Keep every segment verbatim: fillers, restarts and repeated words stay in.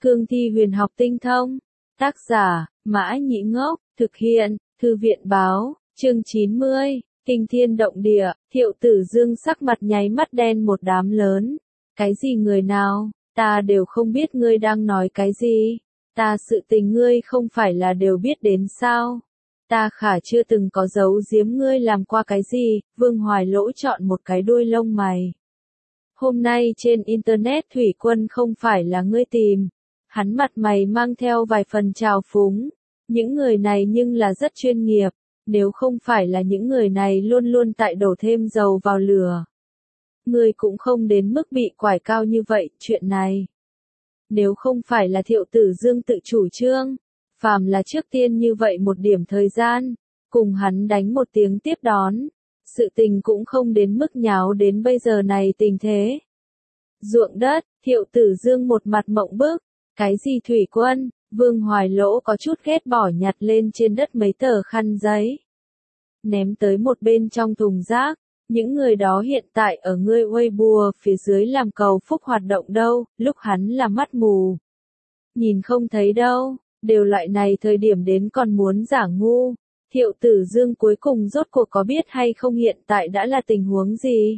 Cương thi huyền học tinh thông. Tác giả, Mã Nhĩ Ngốc, thực hiện, Thư viện báo, chương chín mươi, kinh thiên động địa, Thiệu Tử Dương sắc mặt nháy mắt đen một đám lớn. Cái gì người nào, ta đều không biết ngươi đang nói cái gì. Ta sự tình ngươi không phải là đều biết đến sao. Ta khả chưa từng có giấu giếm ngươi làm qua cái gì, Vương Hoài Lỗ chọn một cái đuôi lông mày. Hôm nay trên Internet thủy quân không phải là ngươi tìm. Hắn mặt mày mang theo vài phần trào phúng. Những người này nhưng là rất chuyên nghiệp. Nếu không phải là những người này luôn luôn tại đổ thêm dầu vào lửa. Ngươi cũng không đến mức bị quải cao như vậy, chuyện này. Nếu không phải là Thiệu Tử Dương tự chủ trương, phàm là trước tiên như vậy một điểm thời gian, cùng hắn đánh một tiếng tiếp đón, sự tình cũng không đến mức nháo đến bây giờ này tình thế. Ruộng đất, Thiệu Tử Dương một mặt mộng bức, cái gì thủy quân, Vương Hoài Lỗ có chút ghét bỏ nhặt lên trên đất mấy tờ khăn giấy. Ném tới một bên trong thùng rác, những người đó hiện tại ở ngươi Weibo phía dưới làm cầu phúc hoạt động đâu, lúc hắn là mắt mù. Nhìn không thấy đâu, đều loại này thời điểm đến còn muốn giả ngu. Thiệu Tử Dương cuối cùng rốt cuộc có biết hay không hiện tại đã là tình huống gì?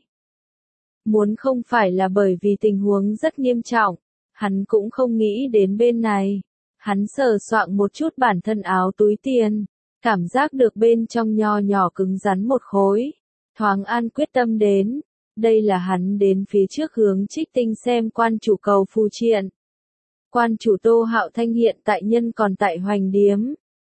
Muốn không phải là bởi vì tình huống rất nghiêm trọng, hắn cũng không nghĩ đến bên này. Hắn sờ soạng một chút bản thân áo túi tiền, cảm giác được bên trong nho nhỏ cứng rắn một khối. Thoáng an quyết tâm đến, đây là hắn đến phía trước hướng Trích Tinh xem quan chủ cầu phù triện. Quan chủ Tô Hạo Thanh hiện tại nhân còn tại Hoành Điếm.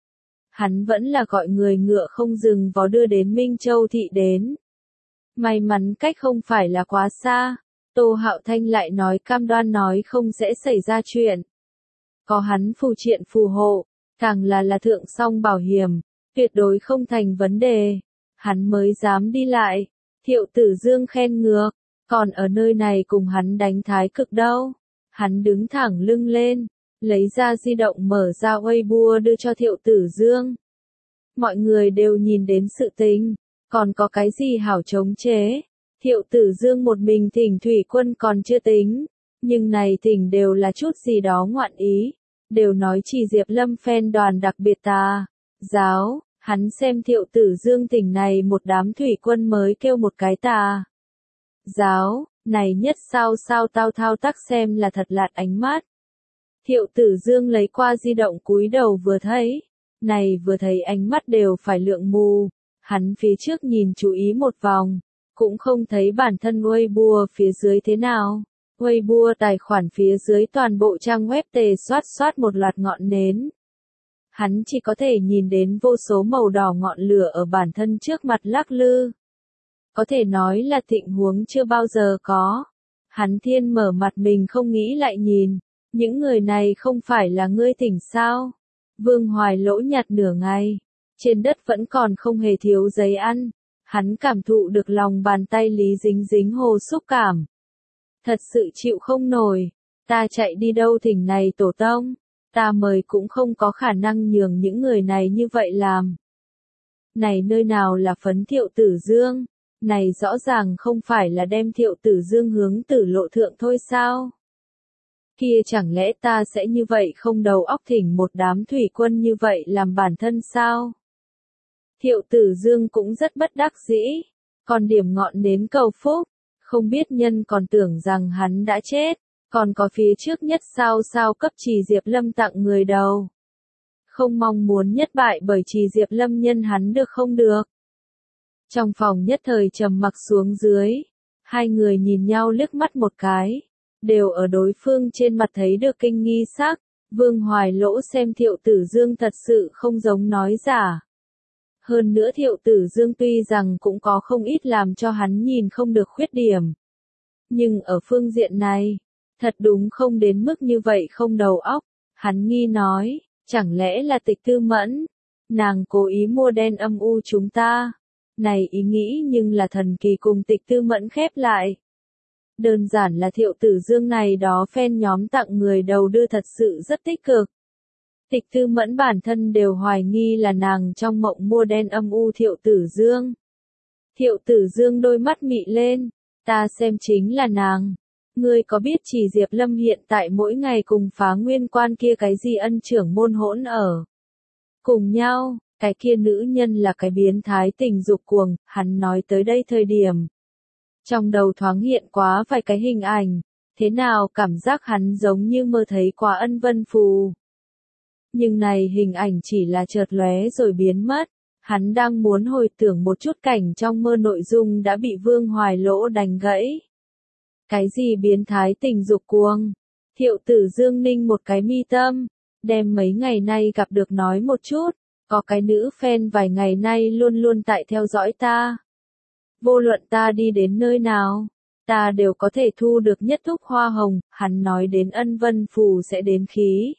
Hắn vẫn là gọi người ngựa không dừng vó đưa đến Minh Châu thị đến. May mắn cách không phải là quá xa, Tô Hạo Thanh lại nói cam đoan nói không sẽ xảy ra chuyện. Có hắn phù triện phù hộ, càng là là thượng song bảo hiểm, tuyệt đối không thành vấn đề. Hắn mới dám đi lại. Thiệu Tử Dương khen ngược, còn ở nơi này cùng hắn đánh thái cực đâu. Hắn đứng thẳng lưng lên, lấy ra di động mở ra Weibo đưa cho Thiệu Tử Dương. Mọi người đều nhìn đến sự tình, còn có cái gì hảo chống chế. Thiệu Tử Dương một mình thỉnh thủy quân còn chưa tính, nhưng này thỉnh đều là chút gì đó ngoạn ý, đều nói chỉ Diệp Lâm phen đoàn đặc biệt tà giáo. Hắn xem Thiệu Tử Dương thỉnh này một đám thủy quân mới kêu một cái tà giáo, này nhất sao sao tao thao tác xem là thật lạt ánh mắt. Thiệu Tử Dương lấy qua di động cúi đầu vừa thấy, này vừa thấy ánh mắt đều phải lượng mù. Hắn phía trước nhìn chú ý một vòng, cũng không thấy bản thân Weibo phía dưới thế nào. Weibo tài khoản phía dưới toàn bộ trang web tề soát soát một loạt ngọn nến. Hắn chỉ có thể nhìn đến vô số màu đỏ ngọn lửa ở bản thân trước mặt lắc lư. Có thể nói là tình huống chưa bao giờ có. Hắn thiên mở mặt mình không nghĩ lại nhìn. Những người này không phải là ngươi thỉnh sao? Vương Hoài Lỗ nhặt nửa ngày. Trên đất vẫn còn không hề thiếu giấy ăn. Hắn cảm thụ được lòng bàn tay Lý dính dính hồ xúc cảm. Thật sự chịu không nổi. Ta chạy đi đâu thỉnh này tổ tông. Ta mời cũng không có khả năng nhường những người này như vậy làm. Này nơi nào là phấn Thiệu Tử Dương? Này rõ ràng không phải là đem Thiệu Tử Dương hướng tử lộ thượng thôi sao? Kia chẳng lẽ ta sẽ như vậy không đầu óc thỉnh một đám thủy quân như vậy làm bản thân sao? Thiệu Tử Dương cũng rất bất đắc dĩ. Còn điểm ngọn nến cầu phúc. Không biết nhân còn tưởng rằng hắn đã chết. Còn có phía trước nhất sao sao cấp trì Diệp Lâm tặng người đầu. Không mong muốn nhất bại bởi trì Diệp Lâm nhân hắn được không được. Trong phòng nhất thời trầm mặc xuống dưới. Hai người nhìn nhau liếc mắt một cái. Đều ở đối phương trên mặt thấy được kinh nghi sắc. Vương Hoài Lỗ xem Thiệu Tử Dương thật sự không giống nói giả. Hơn nữa Thiệu Tử Dương tuy rằng cũng có không ít làm cho hắn nhìn không được khuyết điểm. Nhưng ở phương diện này, thật đúng không đến mức như vậy không đầu óc. Hắn nghi nói, chẳng lẽ là Tịch Tư Mẫn? Nàng cố ý mua đen âm u chúng ta. Này ý nghĩ nhưng là thần kỳ cùng Tịch Tư Mẫn khép lại. Đơn giản là Thiệu Tử Dương này đó fan nhóm tặng người đầu đưa thật sự rất tích cực. Tịch Tư Mẫn bản thân đều hoài nghi là nàng trong mộng mua đen âm u Thiệu Tử Dương. Thiệu Tử Dương đôi mắt mị lên, ta xem chính là nàng. Ngươi có biết chỉ Diệp Lâm hiện tại mỗi ngày cùng Phá Nguyên Quan kia cái gì ân trưởng môn hỗn ở cùng nhau, cái kia nữ nhân là cái biến thái tình dục cuồng, hắn nói tới đây thời điểm. Trong đầu thoáng hiện quá vài cái hình ảnh, thế nào cảm giác hắn giống như mơ thấy qua Ân Vân Phù. Nhưng này hình ảnh chỉ là chợt lóe rồi biến mất, hắn đang muốn hồi tưởng một chút cảnh trong mơ nội dung đã bị Vương Hoài Lỗ đánh gãy. Cái gì biến thái tình dục cuồng? Thiệu Tử Dương ninh một cái mi tâm, đem mấy ngày nay gặp được nói một chút, có cái nữ fan vài ngày nay luôn luôn tại theo dõi ta. Vô luận ta đi đến nơi nào, ta đều có thể thu được nhất thúc hoa hồng, hắn nói đến Ân Vân Phù sẽ đến khí.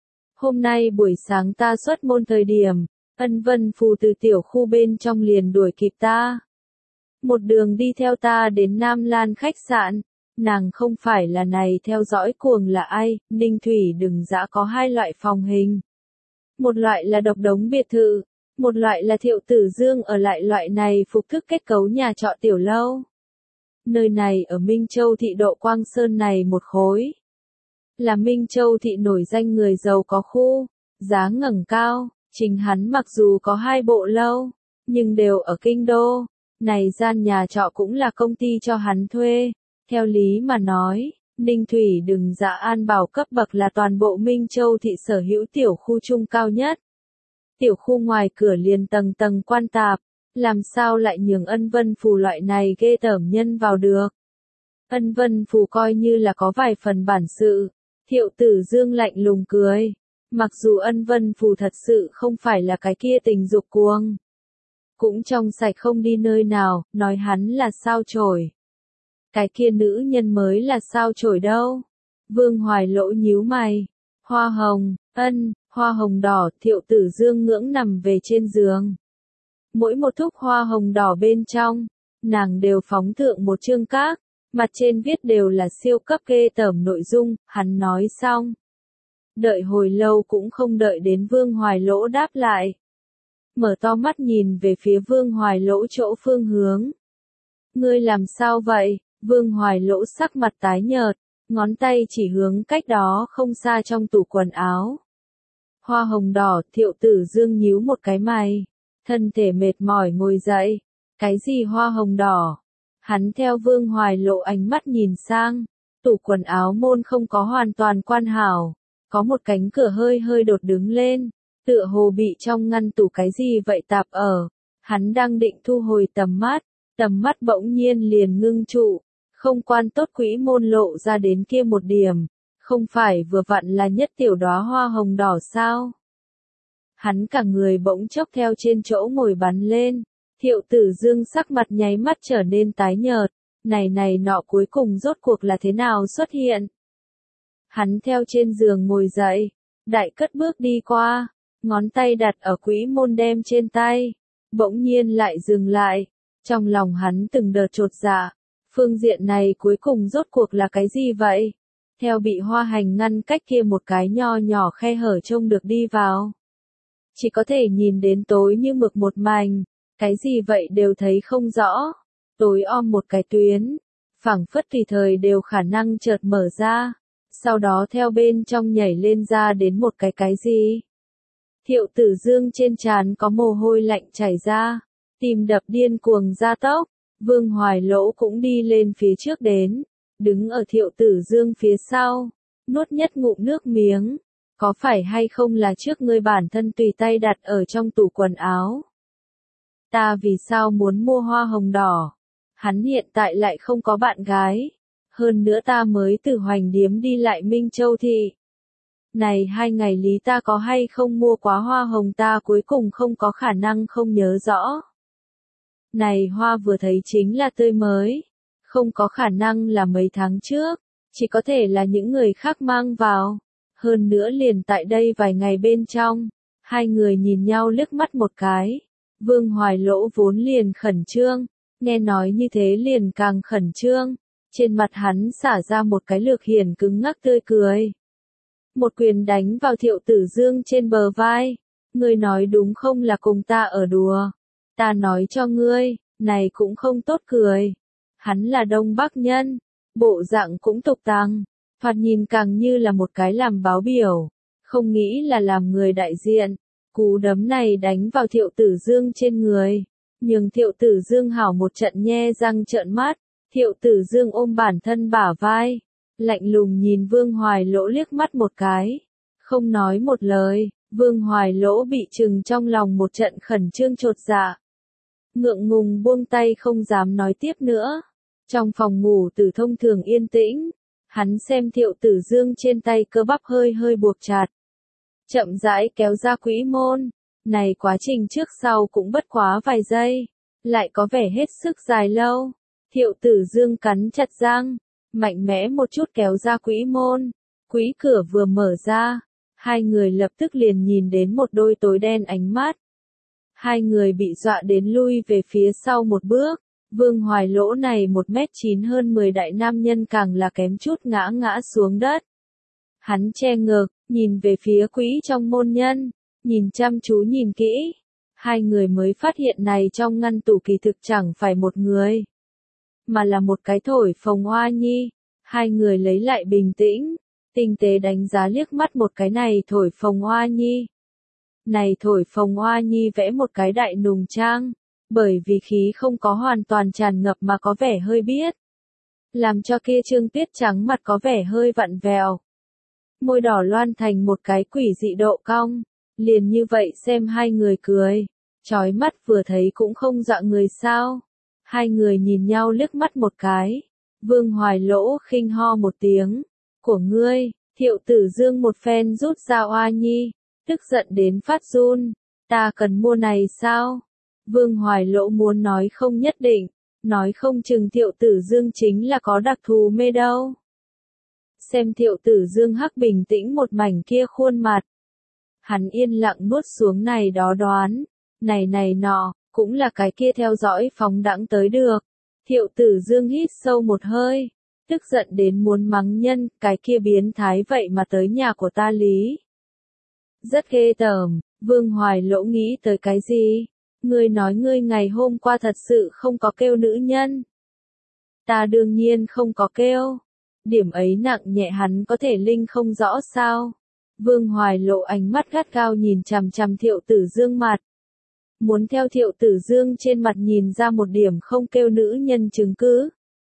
Hôm nay buổi sáng ta xuất môn thời điểm, Ân Vân Phù từ tiểu khu bên trong liền đuổi kịp ta. Một đường đi theo ta đến Nam Lan khách sạn, nàng không phải là này theo dõi cuồng là ai, Ninh Thủy đừng dã có hai loại phòng hình. Một loại là độc đống biệt thự, một loại là Thiệu Tử Dương ở lại loại này phục thức kết cấu nhà trọ tiểu lâu. Nơi này ở Minh Châu thị Độ Quang Sơn này một khối. Là Minh Châu thị nổi danh người giàu có khu, giá ngẩng cao, chính hắn mặc dù có hai bộ lâu, nhưng đều ở kinh đô. Này gian nhà trọ cũng là công ty cho hắn thuê. Theo lý mà nói, Ninh Thủy đừng dạ an bảo cấp bậc là toàn bộ Minh Châu thị sở hữu tiểu khu trung cao nhất. Tiểu khu ngoài cửa liền tầng tầng quan tạp, làm sao lại nhường Ân Vân Phù loại này ghê tởm nhân vào được. Ân Vân Phù coi như là có vài phần bản sự, Thiệu Tử Dương lạnh lùng cười. Mặc dù Ân Vân Phù thật sự không phải là cái kia tình dục cuồng, cũng trong sạch không đi nơi nào, nói hắn là sao chổi. Cái kia nữ nhân mới là sao chổi đâu. Vương Hoài Lỗ nhíu mày. Hoa hồng, ân, hoa hồng đỏ, Thiệu Tử Dương ngưỡng nằm về trên giường. Mỗi một thúc hoa hồng đỏ bên trong, nàng đều phóng thượng một chương các, mặt trên viết đều là siêu cấp ghê tởm nội dung, hắn nói xong. Đợi hồi lâu cũng không đợi đến Vương Hoài Lỗ đáp lại. Mở to mắt nhìn về phía Vương Hoài Lỗ chỗ phương hướng. Ngươi làm sao vậy? Vương Hoài Lỗ sắc mặt tái nhợt, ngón tay chỉ hướng cách đó không xa trong tủ quần áo. Hoa hồng đỏ, Thiệu Tử Dương nhíu một cái mày, thân thể mệt mỏi ngồi dậy. Cái gì hoa hồng đỏ? Hắn theo Vương Hoài Lỗ ánh mắt nhìn sang, tủ quần áo môn không có hoàn toàn quan hảo, có một cánh cửa hơi hơi đột đứng lên, tựa hồ bị trong ngăn tủ cái gì vậy tạp ở. Hắn đang định thu hồi tầm mắt, tầm mắt bỗng nhiên liền ngưng trụ. Không quan tốt quỹ môn lộ ra đến kia một điểm, không phải vừa vặn là nhất tiểu đóa hoa hồng đỏ sao? Hắn cả người bỗng chốc theo trên chỗ ngồi bắn lên, Thiệu Tử Dương sắc mặt nháy mắt trở nên tái nhợt, này này nọ cuối cùng rốt cuộc là thế nào xuất hiện? Hắn theo trên giường ngồi dậy, đại cất bước đi qua, ngón tay đặt ở quỹ môn đem trên tay, bỗng nhiên lại dừng lại, trong lòng hắn từng đợt chột dạ. Phương diện này cuối cùng rốt cuộc là cái gì vậy? Theo bị hoa hành ngăn cách kia một cái nho nhỏ khe hở trông được đi vào. Chỉ có thể nhìn đến tối như mực một mảnh, cái gì vậy đều thấy không rõ. Tối om một cái tuyến, phảng phất tùy thời đều khả năng chợt mở ra. Sau đó theo bên trong nhảy lên ra đến một cái cái gì. Thiệu Tử Dương trên trán có mồ hôi lạnh chảy ra, tim đập điên cuồng gia tốc. Vương Hoài Lỗ cũng đi lên phía trước đến, đứng ở Thiệu Tử Dương phía sau, nuốt nhất ngụm nước miếng, có phải hay không là trước ngươi bản thân tùy tay đặt ở trong tủ quần áo? Ta vì sao muốn mua hoa hồng đỏ? Hắn hiện tại lại không có bạn gái, hơn nữa ta mới từ Hoành Điếm đi lại Minh Châu thị. Này hai ngày lý ta có hay không mua quá hoa hồng ta cuối cùng không có khả năng không nhớ rõ. Này hoa vừa thấy chính là tươi mới, không có khả năng là mấy tháng trước, chỉ có thể là những người khác mang vào. Hơn nữa liền tại đây vài ngày bên trong, hai người nhìn nhau liếc mắt một cái. Vương Hoài Lỗ vốn liền khẩn trương, nghe nói như thế liền càng khẩn trương. Trên mặt hắn xả ra một cái lược hiển cứng ngắc tươi cười. Một quyền đánh vào Thiệu Tử Dương trên bờ vai. Ngươi nói đúng không là cùng ta ở đùa. Ta nói cho ngươi, này cũng không tốt cười. Hắn là Đông Bắc nhân, bộ dạng cũng tục tằng, thoạt nhìn càng như là một cái làm báo biểu, không nghĩ là làm người đại diện. Cú đấm này đánh vào Thiệu Tử Dương trên người, nhưng Thiệu Tử Dương hảo một trận nhe răng trợn mắt. Thiệu Tử Dương ôm bản thân bả vai, lạnh lùng nhìn Vương Hoài Lỗ liếc mắt một cái, không nói một lời. Vương Hoài Lỗ bị trừng trong lòng một trận khẩn trương chột dạ, ngượng ngùng buông tay không dám nói tiếp nữa. Trong phòng ngủ Tử Thông thường yên tĩnh, hắn xem Thiệu Tử Dương trên tay cơ bắp hơi hơi buộc chặt, chậm rãi kéo ra quỹ môn. Này quá trình trước sau cũng bất quá vài giây, lại có vẻ hết sức dài lâu. Thiệu Tử Dương cắn chặt răng, mạnh mẽ một chút kéo ra quỹ môn. Quỹ cửa vừa mở ra, hai người lập tức liền nhìn đến một đôi tối đen ánh mắt. Hai người bị dọa đến lui về phía sau một bước. Vương Hoài Lỗ này một mét chín hơn mười đại nam nhân càng là kém chút ngã ngã xuống đất. Hắn che ngực, nhìn về phía quỹ trong môn nhân, nhìn chăm chú nhìn kỹ. Hai người mới phát hiện này trong ngăn tủ kỳ thực chẳng phải một người, mà là một cái thổi phồng hoa nhi. Hai người lấy lại bình tĩnh, tinh tế đánh giá liếc mắt một cái này thổi phồng hoa nhi. Này thổi phồng hoa nhi vẽ một cái đại nùng trang, bởi vì khí không có hoàn toàn tràn ngập mà có vẻ hơi biết, làm cho kia trương tiết trắng mặt có vẻ hơi vặn vẹo. Môi đỏ loan thành một cái quỷ dị độ cong, liền như vậy xem hai người cười, chói mắt vừa thấy cũng không dọa người sao. Hai người nhìn nhau liếc mắt một cái, Vương Hoài Lỗ khinh ho một tiếng, của ngươi. Thiệu Tử Dương một phen rút ra oa nhi, tức giận đến phát run, ta cần mua này sao? Vương Hoài Lỗ muốn nói không nhất định, nói không chừng Thiệu Tử Dương chính là có đặc thù mê đâu. Xem Thiệu Tử Dương hắc bình tĩnh một mảnh kia khuôn mặt, hắn yên lặng nuốt xuống này đó đoán, này này nọ, cũng là cái kia theo dõi phóng đãng tới được. Thiệu Tử Dương hít sâu một hơi, tức giận đến muốn mắng nhân, cái kia biến thái vậy mà tới nhà của ta lý. Rất ghê tởm. Vương Hoài Lỗ nghĩ tới cái gì? Ngươi nói ngươi ngày hôm qua thật sự không có kêu nữ nhân. Ta đương nhiên không có kêu. Điểm ấy nặng nhẹ hắn có thể linh không rõ sao? Vương Hoài Lộ ánh mắt gắt gao nhìn chằm chằm Thiệu Tử Dương mặt. Muốn theo Thiệu Tử Dương trên mặt nhìn ra một điểm không kêu nữ nhân chứng cứ.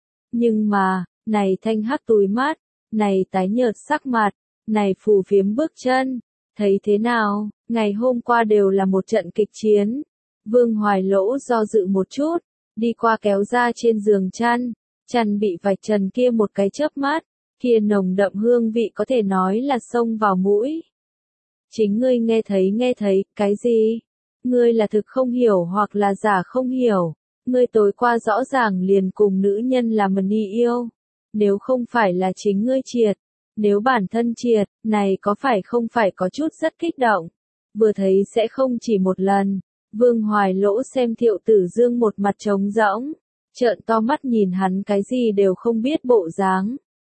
Nhưng mà, này thanh hắc túi mắt, này tái nhợt sắc mặt, này phù phiếm bước chân, thấy thế nào, ngày hôm qua đều là một trận kịch chiến. Vương Hoài Lỗ do dự một chút, đi qua kéo ra trên giường chăn, chăn bị vạch trần kia một cái chớp mắt, kia nồng đậm hương vị có thể nói là xông vào mũi. Chính ngươi nghe thấy nghe thấy, cái gì? Ngươi là thực không hiểu hoặc là giả không hiểu, ngươi tối qua rõ ràng liền cùng nữ nhân là mần y yêu. Nếu không phải là chính ngươi triệt, nếu bản thân triệt, này có phải không phải có chút rất kích động, vừa thấy sẽ không chỉ một lần. Vương Hoài Lỗ xem Thiệu Tử Dương một mặt trống rỗng, trợn to mắt nhìn hắn cái gì đều không biết bộ dáng.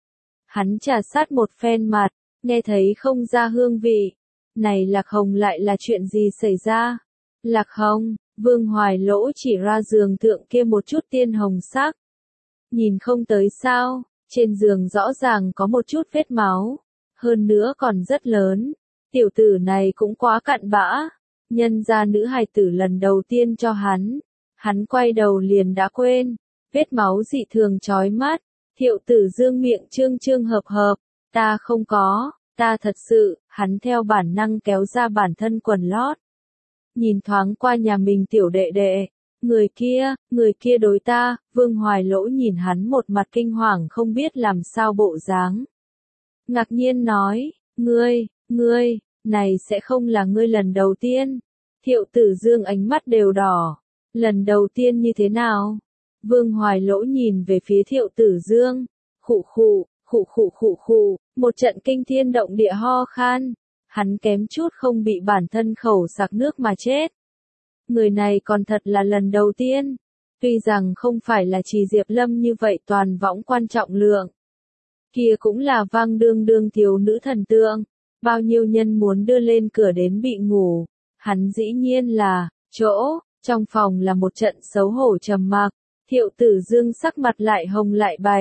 Hắn trà sát một phen mặt, nghe thấy không ra hương vị. Này Lạc Hồng lại là chuyện gì xảy ra? Lạc Hồng, Vương Hoài Lỗ chỉ ra giường thượng kia một chút tiên hồng sắc. Nhìn không tới sao, trên giường rõ ràng có một chút vết máu, hơn nữa còn rất lớn. Tiểu tử này cũng quá cặn bã, nhân ra nữ hài tử lần đầu tiên cho hắn, hắn quay đầu liền đã quên, vết máu dị thường chói mắt. Thiệu Tử Dương miệng trương trương hợp hợp, ta không có, ta thật sự, hắn theo bản năng kéo ra bản thân quần lót. Nhìn thoáng qua nhà mình tiểu đệ đệ, người kia, người kia đối ta. Vương Hoài Lỗ nhìn hắn một mặt kinh hoàng không biết làm sao bộ dáng. Ngạc nhiên nói, ngươi, ngươi, này sẽ không là ngươi lần đầu tiên. Thiệu Tử Dương ánh mắt đều đỏ, lần đầu tiên như thế nào? Vương Hoài Lỗ nhìn về phía Thiệu Tử Dương, khụ khụ, khụ khụ khụ khụ, một trận kinh thiên động địa ho khan, hắn kém chút không bị bản thân khẩu sặc nước mà chết. Người này còn thật là lần đầu tiên, tuy rằng không phải là chỉ Diệp Lâm như vậy toàn võng quan trọng lượng. Kia cũng là vang đương đương thiếu nữ thần tượng, bao nhiêu nhân muốn đưa lên cửa đến bị ngủ, hắn dĩ nhiên là, chỗ, trong phòng là một trận xấu hổ trầm mặc. Thiệu Tử Dương sắc mặt lại hồng lại bạch,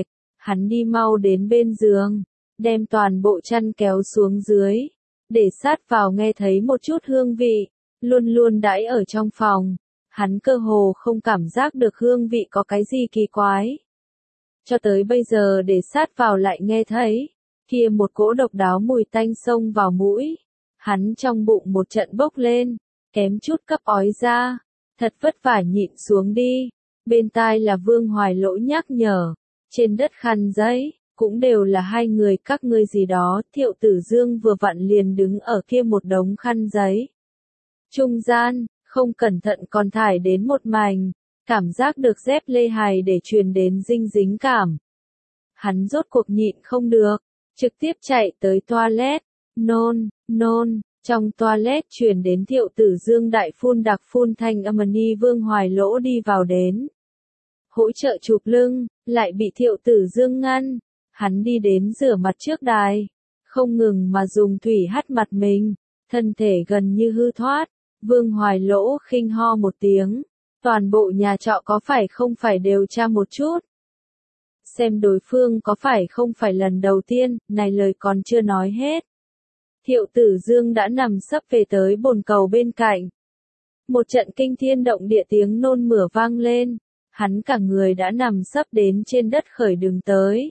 Hắn đi mau đến bên giường, đem toàn bộ chăn kéo xuống dưới, để sát vào nghe thấy một chút hương vị, luôn luôn đãi ở trong phòng. Hắn cơ hồ không cảm giác được hương vị có cái gì kỳ quái. Cho tới bây giờ để sát vào lại nghe thấy, kia một cỗ độc đáo mùi tanh xông vào mũi. Hắn trong bụng một trận bốc lên, kém chút cấp ói ra, thật vất vả nhịn xuống đi. Bên tai là Vương Hoài Lỗ nhắc nhở, trên đất khăn giấy, cũng đều là hai người các ngươi gì đó. Thiệu Tử Dương vừa vặn liền đứng ở kia một đống khăn giấy trung gian, không cẩn thận còn thải đến một mảnh, cảm giác được dép lê hài để truyền đến dinh dính cảm. Hắn rốt cuộc nhịn không được, trực tiếp chạy tới toilet, nôn, nôn, trong toilet truyền đến Thiệu Tử Dương đại phun đặc phun thanh âm. Ni Vương Hoài Lỗ đi vào đến, hỗ trợ chụp lưng, lại bị Thiệu Tử Dương ngăn. Hắn đi đến rửa mặt trước đài, không ngừng mà dùng thủy hắt mặt mình, thân thể gần như hư thoát. Vương Hoài Lỗ khinh ho một tiếng, toàn bộ nhà trọ có phải không phải đều tra một chút, xem đối phương có phải không phải lần đầu tiên. Này lời còn chưa nói hết, Thiệu Tử Dương đã nằm sấp về tới bồn cầu bên cạnh. Một trận kinh thiên động địa tiếng nôn mửa vang lên, hắn cả người đã nằm sấp đến trên đất khởi đường tới.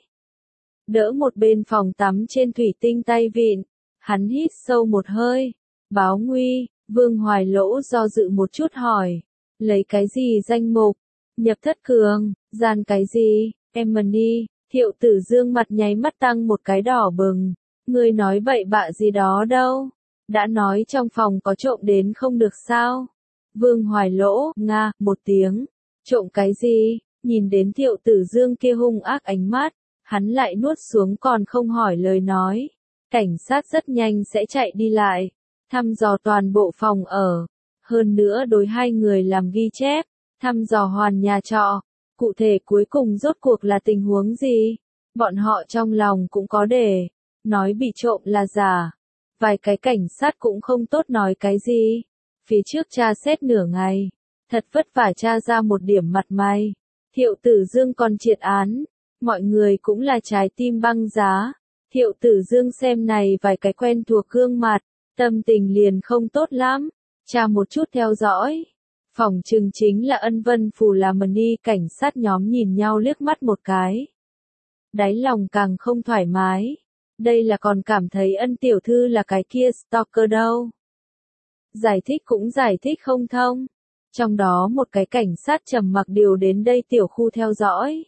Đỡ một bên phòng tắm trên thủy tinh tay vịn, hắn hít sâu một hơi, báo nguy. Vương Hoài Lỗ do dự một chút hỏi, lấy cái gì danh mục, nhập thất cường, gian cái gì, Emily. Thiệu Tử Dương mặt nháy mắt tăng một cái đỏ bừng, ngươi nói bậy bạ gì đó đâu, đã nói trong phòng có trộm đến không được sao. Vương Hoài Lỗ, nga, một tiếng, trộm cái gì, nhìn đến Thiệu Tử Dương kia hung ác ánh mắt, hắn lại nuốt xuống còn không hỏi lời nói. Cảnh sát rất nhanh sẽ chạy đi lại, thăm dò toàn bộ phòng ở, hơn nữa đối hai người làm ghi chép, thăm dò hoàn nhà trọ. Cụ thể cuối cùng rốt cuộc là tình huống gì, bọn họ trong lòng cũng có đề, nói bị trộm là giả. Vài cái cảnh sát cũng không tốt nói cái gì. Phía trước tra xét nửa ngày, thật vất vả tra ra một điểm mặt mày. Thiệu Tử Dương còn triệt án, mọi người cũng là trái tim băng giá. Thiệu Tử Dương xem này vài cái quen thuộc gương mặt, tâm tình liền không tốt lắm, tra một chút theo dõi. Phòng trừng chính là Ân Vân Phủ làm Ni. Cảnh sát nhóm nhìn nhau liếc mắt một cái, đáy lòng càng không thoải mái. Đây là còn cảm thấy Ân tiểu thư là cái kia stalker đâu. Giải thích cũng giải thích không thông. Trong đó một cái cảnh sát trầm mặc điều đến đây tiểu khu theo dõi.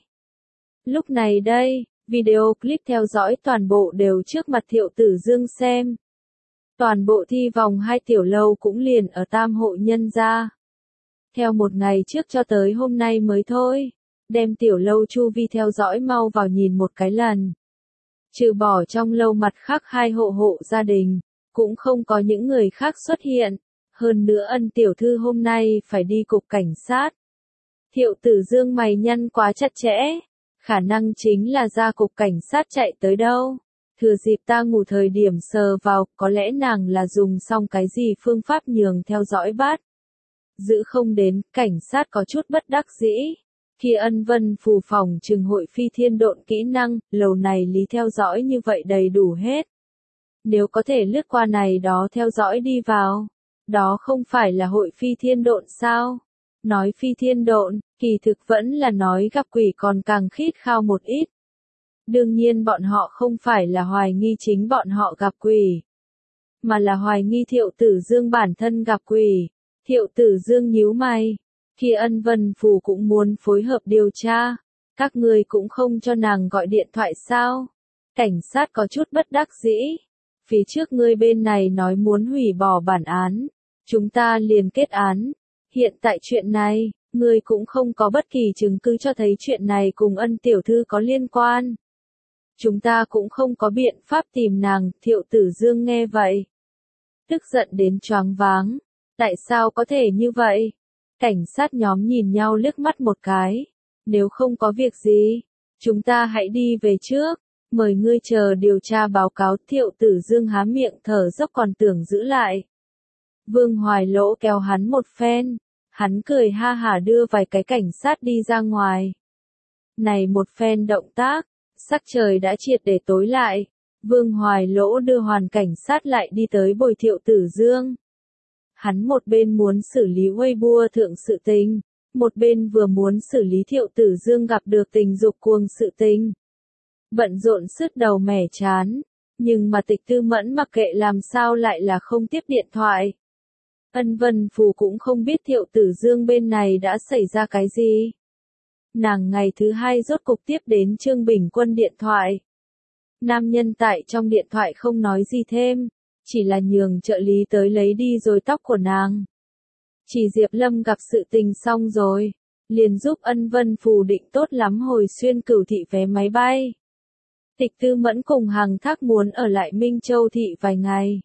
Lúc này đây, video clip theo dõi toàn bộ đều trước mặt Thiệu Tử Dương xem. Toàn bộ thi vòng hai tiểu lâu cũng liền ở tam hộ nhân gia. Theo một ngày trước cho tới hôm nay mới thôi, đem tiểu lâu chu vi theo dõi mau vào nhìn một cái lần. Trừ bỏ trong lâu mặt khác hai hộ hộ gia đình, cũng không có những người khác xuất hiện. Hơn nữa Ân tiểu thư hôm nay phải đi cục cảnh sát. Thiệu Tử Dương mày nhăn quá chặt chẽ, khả năng chính là ra cục cảnh sát chạy tới đâu. Thừa dịp ta ngủ thời điểm sờ vào, có lẽ nàng là dùng xong cái gì phương pháp nhường theo dõi bắt. Giữ không đến, cảnh sát có chút bất đắc dĩ. Khi Ân Vân Phủ phòng trừng hội phi thiên độn kỹ năng, lầu này lý theo dõi như vậy đầy đủ hết. Nếu có thể lướt qua này đó theo dõi đi vào, đó không phải là hội phi thiên độn sao? Nói phi thiên độn, kỳ thực vẫn là nói gặp quỷ còn càng khít khao một ít. Đương nhiên bọn họ không phải là hoài nghi chính bọn họ gặp quỷ, mà là hoài nghi Thiệu Tử Dương bản thân gặp quỷ. Thiệu Tử Dương nhíu mày, khi Ân Vân Phủ cũng muốn phối hợp điều tra, các người cũng không cho nàng gọi điện thoại sao? Cảnh sát có chút bất đắc dĩ. Phía trước ngươi bên này nói muốn hủy bỏ bản án, chúng ta liền kết án. Hiện tại chuyện này, ngươi cũng không có bất kỳ chứng cứ cho thấy chuyện này cùng Ân tiểu thư có liên quan. Chúng ta cũng không có biện pháp tìm nàng. Thiệu Tử Dương nghe vậy, tức giận đến choáng váng. Tại sao có thể như vậy? Cảnh sát nhóm nhìn nhau liếc mắt một cái. Nếu không có việc gì, chúng ta hãy đi về trước. Mời ngươi chờ điều tra báo cáo. Thiệu Tử Dương há miệng thở dốc còn tưởng giữ lại. Vương Hoài Lỗ kéo hắn một phen. Hắn cười ha hả đưa vài cái cảnh sát đi ra ngoài. Này một phen động tác, Sắc trời đã triệt để tối lại, Vương Hoài Lỗ đưa Hoàn cảnh sát lại đi tới bồi Thiệu Tử Dương. Hắn một bên muốn xử lý Weibo thượng sự tình, một bên vừa muốn xử lý Thiệu Tử Dương gặp được tình dục cuồng sự tình. Bận rộn sứt đầu mẻ chán, nhưng mà Tịch Tư Mẫn mặc kệ làm sao lại là không tiếp điện thoại. Ân Vân Phù cũng không biết Thiệu Tử Dương bên này đã xảy ra cái gì. Nàng ngày thứ hai rốt cục tiếp đến Trương Bình Quân điện thoại. Nam nhân tại trong điện thoại không nói gì thêm, chỉ là nhường trợ lý tới lấy đi rồi tóc của nàng. Chỉ Diệp Lâm gặp sự tình xong rồi, liền giúp Ân Vân Phù định tốt lắm hồi xuyên Cửu Thị vé máy bay. Tịch Tư Mẫn cùng Hằng Thác muốn ở lại Minh Châu Thị vài ngày.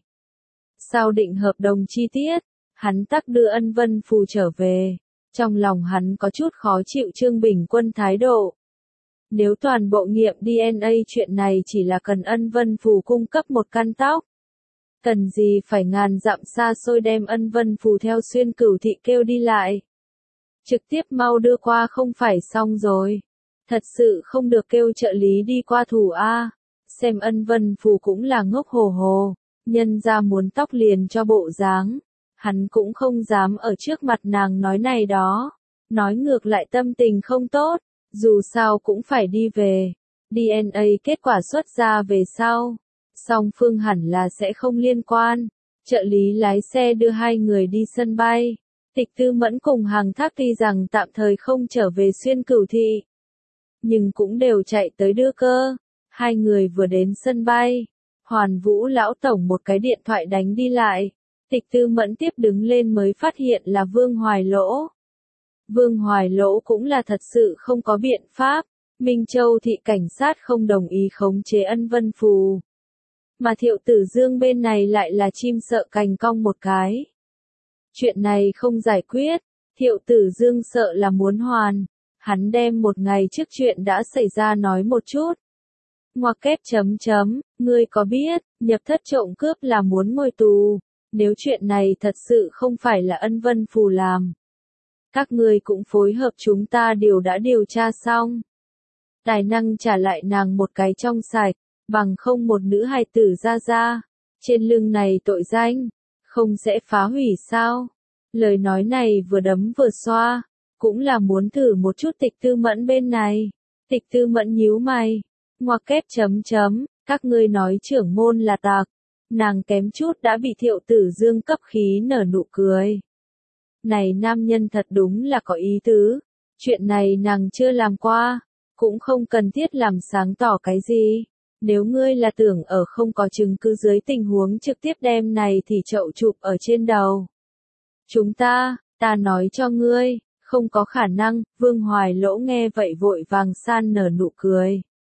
Sau định hợp đồng chi tiết, hắn tắc đưa Ân Vân Phù trở về. Trong lòng hắn có chút khó chịu Trương Bình Quân thái độ. Nếu toàn bộ nghiệm đê en a chuyện này chỉ là cần Ân Vân Phù cung cấp một căn tóc. Cần gì phải ngàn dặm xa xôi đem Ân Vân Phù theo xuyên Cửu Thị kêu đi lại. Trực tiếp mau đưa qua không phải xong rồi. Thật sự không được kêu trợ lý đi qua thủ A. Xem Ân Vân Phù cũng là ngốc hồ hồ. Nhân ra muốn tóc liền cho bộ dáng. Hắn cũng không dám ở trước mặt nàng nói này đó. Nói ngược lại tâm tình không tốt. Dù sao cũng phải đi về. đê en a kết quả xuất ra về sau. Song phương hẳn là sẽ không liên quan. Trợ lý lái xe đưa hai người đi sân bay. Tịch Tư Mẫn cùng Hằng Thác tuy rằng tạm thời không trở về xuyên Cửu Thị. Nhưng cũng đều chạy tới đưa cơ. Hai người vừa đến sân bay. Hoàn Vũ lão tổng một cái điện thoại đánh đi lại. Tịch Tư Mẫn tiếp đứng lên mới phát hiện là Vương Hoài Lỗ. Vương Hoài Lỗ cũng là thật sự không có biện pháp. Minh Châu Thị cảnh sát không đồng ý khống chế Ân Vân Phù. Mà Thiệu Tử Dương bên này lại là chim sợ cành cong một cái. Chuyện này không giải quyết. Thiệu Tử Dương sợ là muốn hoàn. Hắn đem một ngày trước chuyện đã xảy ra nói một chút. Ngoặc kép chấm chấm, ngươi có biết, nhập thất trộm cướp là muốn ngồi tù. Nếu chuyện này thật sự không phải là Ân Vân Phù làm. Các ngươi cũng phối hợp chúng ta đều đã điều tra xong. Tài năng trả lại nàng một cái trong sạch, bằng không một nữ hài tử ra ra. Trên lưng này tội danh, không sẽ phá hủy sao? Lời nói này vừa đấm vừa xoa, cũng là muốn thử một chút Tịch Tư Mẫn bên này. Tịch Tư Mẫn nhíu mày, ngoặc kép chấm chấm, các ngươi nói trưởng môn là tặc. Nàng kém chút đã bị Thiệu Tử Dương cấp khí nở nụ cười. Này nam nhân thật đúng là có ý tứ. Chuyện này nàng chưa làm qua, cũng không cần thiết làm sáng tỏ cái gì. Nếu ngươi là tưởng ở không có chứng cứ dưới tình huống trực tiếp đem này thì chậu chụp ở trên đầu. Chúng ta, ta nói cho ngươi, không có khả năng. Vương Hoài Lỗ nghe vậy vội vàng san nở nụ cười.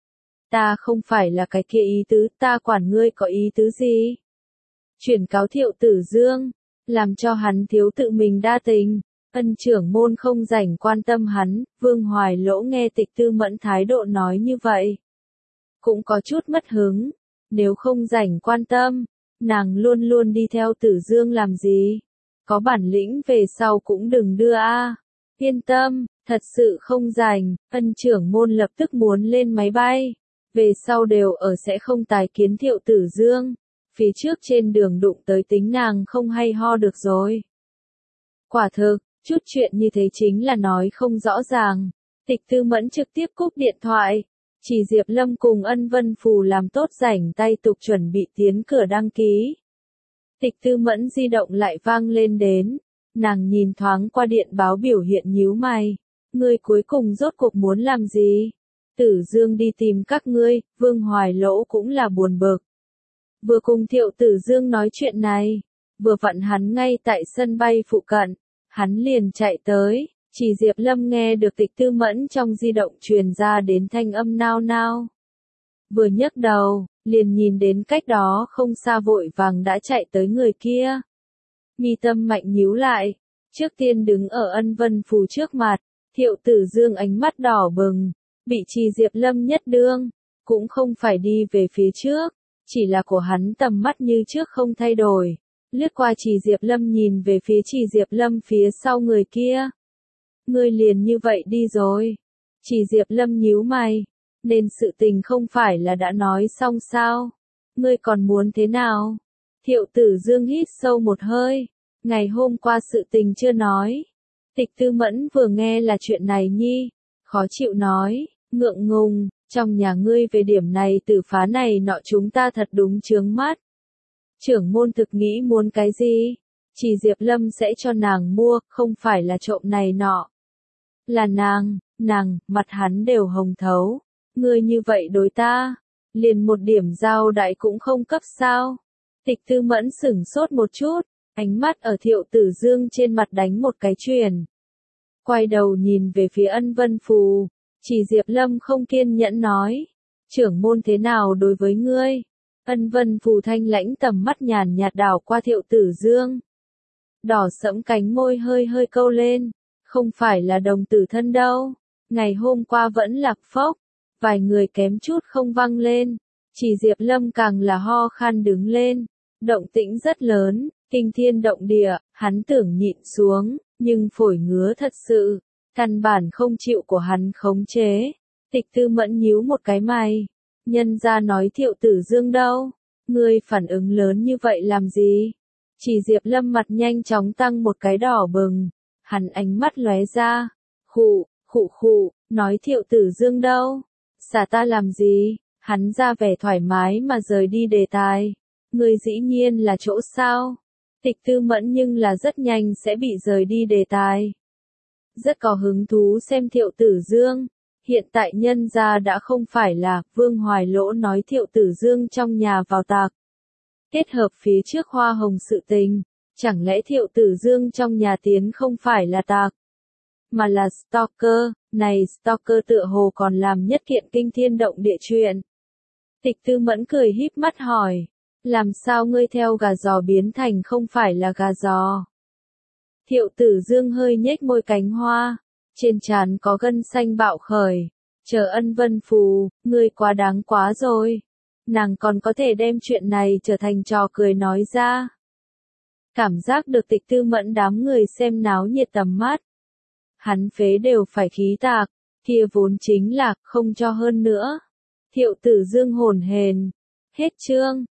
Ta không phải là cái kia ý tứ, ta quản ngươi có ý tứ gì. Chuyển cáo Thiệu Tử Dương, làm cho hắn thiếu tự mình đa tình. Ân trưởng môn không rảnh quan tâm hắn. Vương Hoài Lỗ nghe Tịch Tư Mẫn thái độ nói như vậy, cũng có chút mất hứng. Nếu không rảnh quan tâm, nàng luôn luôn đi theo Tử Dương làm gì? Có bản lĩnh về sau cũng đừng đưa a. Yên tâm, thật sự không rảnh. Ân trưởng môn lập tức muốn lên máy bay. Về sau đều ở sẽ không tái kiến Thiệu Tử Dương. Phía trước trên đường đụng tới tính nàng không hay ho được rồi. Quả thực, chút chuyện như thế chính là nói không rõ ràng. Tịch Tư Mẫn trực tiếp cúp điện thoại. Chỉ Diệp Lâm cùng Ân Vân Phù làm tốt rảnh tay tục chuẩn bị tiến cửa đăng ký. Tịch Tư Mẫn di động lại vang lên đến. Nàng nhìn thoáng qua điện báo biểu hiện nhíu mày. Ngươi cuối cùng rốt cuộc muốn làm gì? Tử Dương đi tìm các ngươi. Vương Hoài Lỗ cũng là buồn bực. Vừa cùng Thiệu Tử Dương nói chuyện này, vừa vặn hắn ngay tại sân bay phụ cận. Hắn liền chạy tới. Chỉ Diệp Lâm nghe được Tịch Tư Mẫn trong di động truyền ra đến thanh âm nao nao. Vừa nhấc đầu, liền nhìn đến cách đó không xa vội vàng đã chạy tới người kia. Mi tâm mạnh nhíu lại, trước tiên đứng ở Ân Vân Phù trước mặt. Thiệu Tử Dương ánh mắt đỏ bừng, bị Chỉ Diệp Lâm nhất đương, cũng không phải đi về phía trước, chỉ là của hắn tầm mắt như trước không thay đổi. Lướt qua Chỉ Diệp Lâm nhìn về phía Chỉ Diệp Lâm phía sau người kia. Ngươi liền như vậy đi rồi. Chỉ Diệp Lâm nhíu mày, Nên sự tình không phải là đã nói xong sao? Ngươi còn muốn thế nào? Thiệu Tử Dương hít sâu một hơi. Ngày hôm qua sự tình chưa nói. Tịch Tư Mẫn vừa nghe là chuyện này nhi. Khó chịu nói, ngượng ngùng, trong nhà ngươi về điểm này tử phá này nọ chúng ta thật đúng chướng mắt. Trưởng môn thực nghĩ muốn cái gì? Chỉ Diệp Lâm sẽ cho nàng mua, không phải là trộm này nọ. Là nàng, nàng, mặt hắn đều hồng thấu. Ngươi như vậy đối ta, liền một điểm giao đại cũng không cấp sao. Tịch Tư Mẫn sửng sốt một chút, ánh mắt ở Thiệu Tử Dương trên mặt đánh một cái chuyền. Quay đầu nhìn về phía Ân Vân Phù, chỉ Diệp Lâm không kiên nhẫn nói. Trưởng môn thế nào đối với ngươi? Ân Vân Phù thanh lãnh tầm mắt nhàn nhạt đảo qua Thiệu Tử Dương. Đỏ sẫm cánh môi hơi hơi câu lên, không phải là đồng tử thân đâu. Ngày hôm qua vẫn lạc phốc, vài người kém chút không văng lên. Chỉ Diệp Lâm càng là ho khan đứng lên. Động tĩnh rất lớn, kinh thiên động địa, hắn tưởng nhịn xuống, nhưng phổi ngứa thật sự, căn bản không chịu của hắn khống chế. Tịch Tư Mẫn nhíu một cái mày, nhân ra nói Thiệu Tử Dương đâu, ngươi phản ứng lớn như vậy làm gì? Chỉ Diệp Lâm mặt nhanh chóng tăng một cái đỏ bừng, hắn ánh mắt lóe ra, khụ, khụ khụ, nói Thiệu Tử Dương đâu? Xả ta làm gì? Hắn ra vẻ thoải mái mà rời đi đề tài. Ngươi dĩ nhiên là chỗ sao? Tịch Tư Mẫn nhưng là rất nhanh sẽ bị rời đi đề tài. Rất có hứng thú xem Thiệu Tử Dương. Hiện tại nhân gia đã không phải là Vương Hoài Lỗ nói Thiệu Tử Dương trong nhà vào tạc. Kết hợp phía trước hoa hồng sự tình, chẳng lẽ Thiệu Tử Dương trong nhà tiến không phải là tạc, mà là stalker, này stalker tựa hồ còn làm nhất kiện kinh thiên động địa chuyện. Tịch Tư Mẫn cười híp mắt hỏi, làm sao ngươi theo gà giò biến thành không phải là gà giò? Thiệu Tử Dương hơi nhếch môi cánh hoa, trên trán có gân xanh bạo khởi, chờ Ân Vân Phù, ngươi quá đáng quá rồi. Nàng còn có thể đem chuyện này trở thành trò cười nói ra. Cảm giác được Tịch Tư Mẫn đám người xem náo nhiệt tầm mắt. Hắn phế đều phải khí tạc, kia vốn chính là không cho hơn nữa. Thiệu Tử Dương hồn hền. Hết chương.